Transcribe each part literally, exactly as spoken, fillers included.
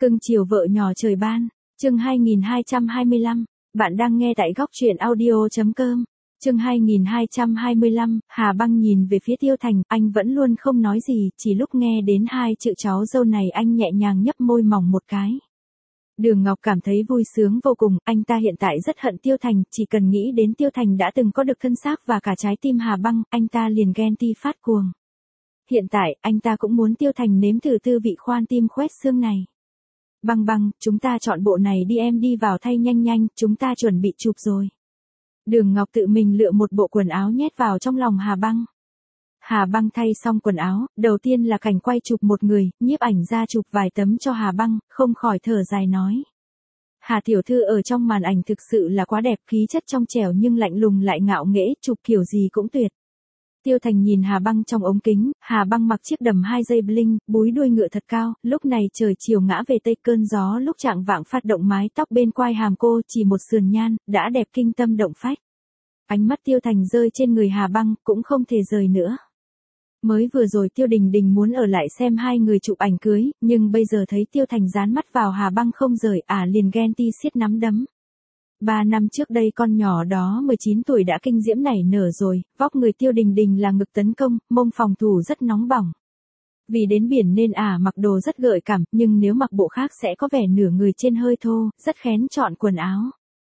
Cưng chiều vợ nhỏ trời ban, chương hai nghìn hai trăm hai mươi lăm, bạn đang nghe tại góc truyện audio chấm com. Chương hai nghìn hai trăm hai mươi lăm, Hà Băng nhìn về phía Tiêu Thành, anh vẫn luôn không nói gì, chỉ lúc nghe đến hai chữ cháu dâu này anh nhẹ nhàng nhấp môi mỏng một cái. Đường Ngọc cảm thấy vui sướng vô cùng, anh ta hiện tại rất hận Tiêu Thành, chỉ cần nghĩ đến Tiêu Thành đã từng có được thân xác và cả trái tim Hà Băng, anh ta liền ghen ti phát cuồng. Hiện tại, anh ta cũng muốn Tiêu Thành nếm thử tư vị khoan tim khoét xương này. Băng Băng, chúng ta chọn bộ này đi, em đi vào thay nhanh nhanh, chúng ta chuẩn bị chụp rồi. Đường Ngọc tự mình lựa một bộ quần áo nhét vào trong lòng Hà Băng. Hà Băng thay xong quần áo, đầu tiên là cảnh quay chụp một người, nhiếp ảnh ra chụp vài tấm cho Hà Băng, không khỏi thở dài nói. Hà tiểu thư ở trong màn ảnh thực sự là quá đẹp, khí chất trong trẻo nhưng lạnh lùng lại ngạo nghễ, chụp kiểu gì cũng tuyệt. Tiêu Thành nhìn Hà Băng trong ống kính, Hà Băng mặc chiếc đầm hai dây bling, búi đuôi ngựa thật cao, lúc này trời chiều ngã về tây, cơn gió lúc chạng vạng phát động mái tóc bên quai hàm cô, chỉ một sườn nhan, đã đẹp kinh tâm động phách. Ánh mắt Tiêu Thành rơi trên người Hà Băng, cũng không thể rời nữa. Mới vừa rồi Tiêu Đình Đình muốn ở lại xem hai người chụp ảnh cưới, nhưng bây giờ thấy Tiêu Thành dán mắt vào Hà Băng không rời, ả à liền ghen ti siết nắm đấm. Ba năm trước đây con nhỏ đó mười chín tuổi đã kinh diễm nảy nở rồi, vóc người Tiêu Đình Đình là ngực tấn công, mông phòng thủ rất nóng bỏng. Vì đến biển nên ả à mặc đồ rất gợi cảm, nhưng nếu mặc bộ khác sẽ có vẻ nửa người trên hơi thô, rất kén chọn quần áo.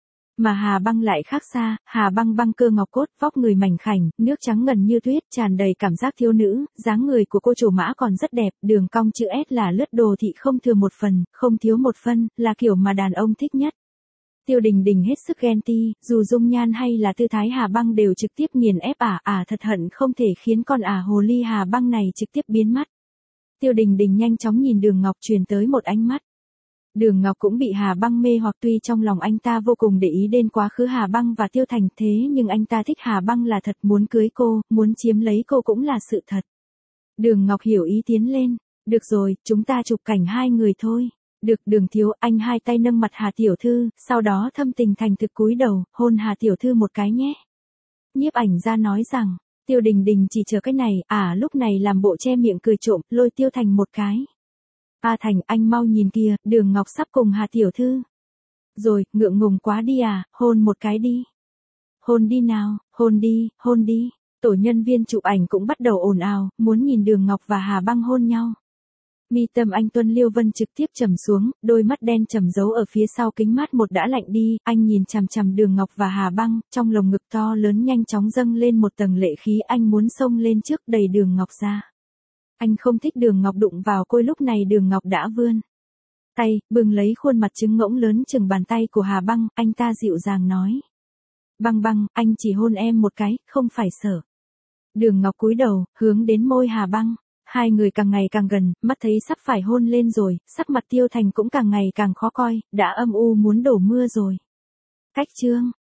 Mà Hà Băng lại khác xa, Hà Băng băng cơ ngọc cốt, vóc người mảnh khảnh, nước trắng ngần như tuyết, tràn đầy cảm giác thiếu nữ, dáng người của cô trổ mã còn rất đẹp, đường cong chữ S là lướt đồ thị không thừa một phần, không thiếu một phân, là kiểu mà đàn ông thích nhất. Tiêu Đình Đình hết sức ghen ti, dù dung nhan hay là tư thái Hà Băng đều trực tiếp nghiền ép ả, ả thật hận không thể khiến con ả hồ ly Hà Băng này trực tiếp biến mất. Tiêu Đình Đình nhanh chóng nhìn Đường Ngọc truyền tới một ánh mắt. Đường Ngọc cũng bị Hà Băng mê hoặc, tuy trong lòng anh ta vô cùng để ý đến quá khứ Hà Băng và Tiêu Thành, thế nhưng anh ta thích Hà Băng là thật, muốn cưới cô, muốn chiếm lấy cô cũng là sự thật. Đường Ngọc hiểu ý tiến lên, được rồi, chúng ta chụp cảnh hai người thôi. Được, Đường thiếu, anh hai tay nâng mặt Hà tiểu thư, sau đó thâm tình thành thực cúi đầu, hôn Hà tiểu thư một cái nhé. Nhiếp ảnh ra nói rằng, Tiêu Đình Đình chỉ chờ cái này, à lúc này làm bộ che miệng cười trộm, lôi Tiêu Thành một cái. A Thành, anh mau nhìn kìa, Đường Ngọc sắp cùng Hà tiểu thư. Rồi, ngượng ngùng quá đi à, hôn một cái đi. Hôn đi nào, hôn đi, hôn đi. Tổ nhân viên chụp ảnh cũng bắt đầu ồn ào, muốn nhìn Đường Ngọc và Hà Băng hôn nhau. Mi tâm anh Tuân Liêu Vân trực tiếp trầm xuống, đôi mắt đen trầm giấu ở phía sau kính mát một đã lạnh đi, anh nhìn chằm chằm Đường Ngọc và Hà Băng, trong lồng ngực to lớn nhanh chóng dâng lên một tầng lệ khí, anh muốn xông lên trước đẩy Đường Ngọc ra. Anh không thích Đường Ngọc đụng vào côi, lúc này Đường Ngọc đã vươn tay, bưng lấy khuôn mặt trứng ngỗng lớn chừng bàn tay của Hà Băng, anh ta dịu dàng nói. Băng Băng, anh chỉ hôn em một cái, không phải sợ. Đường Ngọc cúi đầu, hướng đến môi Hà Băng. Hai người càng ngày càng gần, mắt thấy sắp phải hôn lên rồi, sắc mặt Tiêu Thành cũng càng ngày càng khó coi, đã âm u muốn đổ mưa rồi. Cách chương,